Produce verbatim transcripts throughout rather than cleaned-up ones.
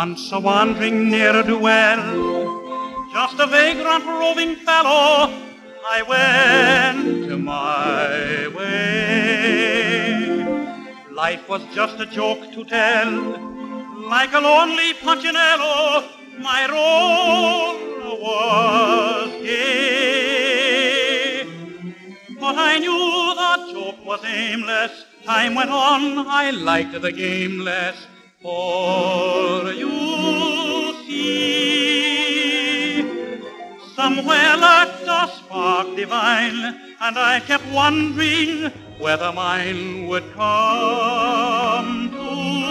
Once a wandering ne'er-do-well, just a vagrant roving fellow, I went my way. Life was just a joke to tell, like a lonely Punchinello, my role was gay. But I knew the joke was aimless. Time went on, I liked the game less. For you see, somewhere lurked a spark divine, and I kept wondering whether mine would come to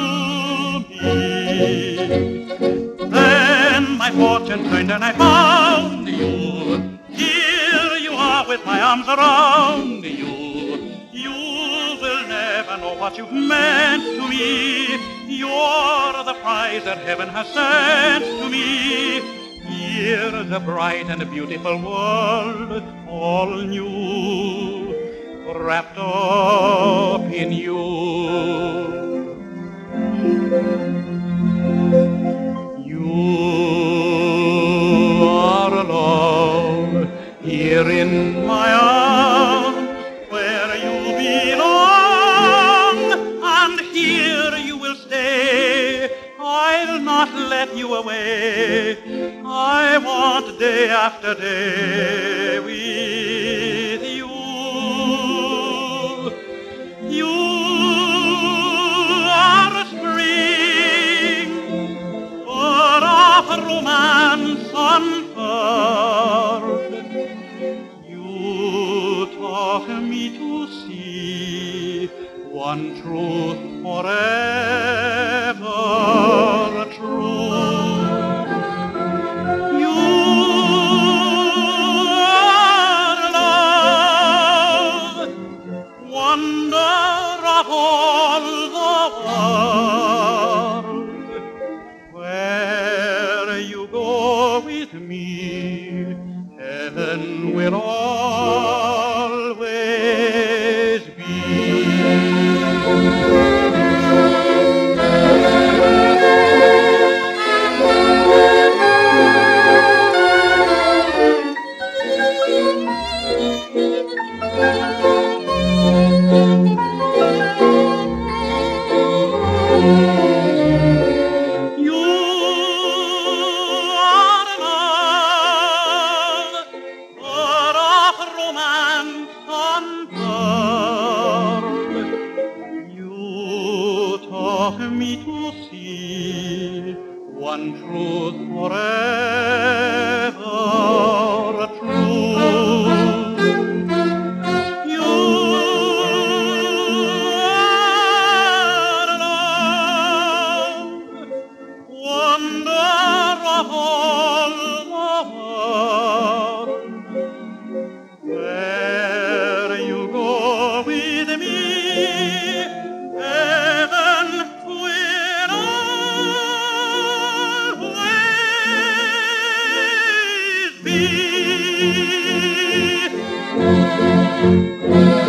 me. Then my fortune turned and I found you. Here you are with my arms around you. You will never know what you've meant to me. You're the prize that heaven has sent to me. Here's a bright and a beautiful world, all new, wrapped up in you. You are alone here in my arms, where you belong, and here you will stay. I'll not let you away. I want day after day with you. You are a spring, full of romance unfurled. You taught me to see one truth forever true. You are love, wonder of all the world. Where you go with me, heaven will always be. Me to see one truth forever true. You are love, wonder of all the world. Where you go with me, heaven will always be.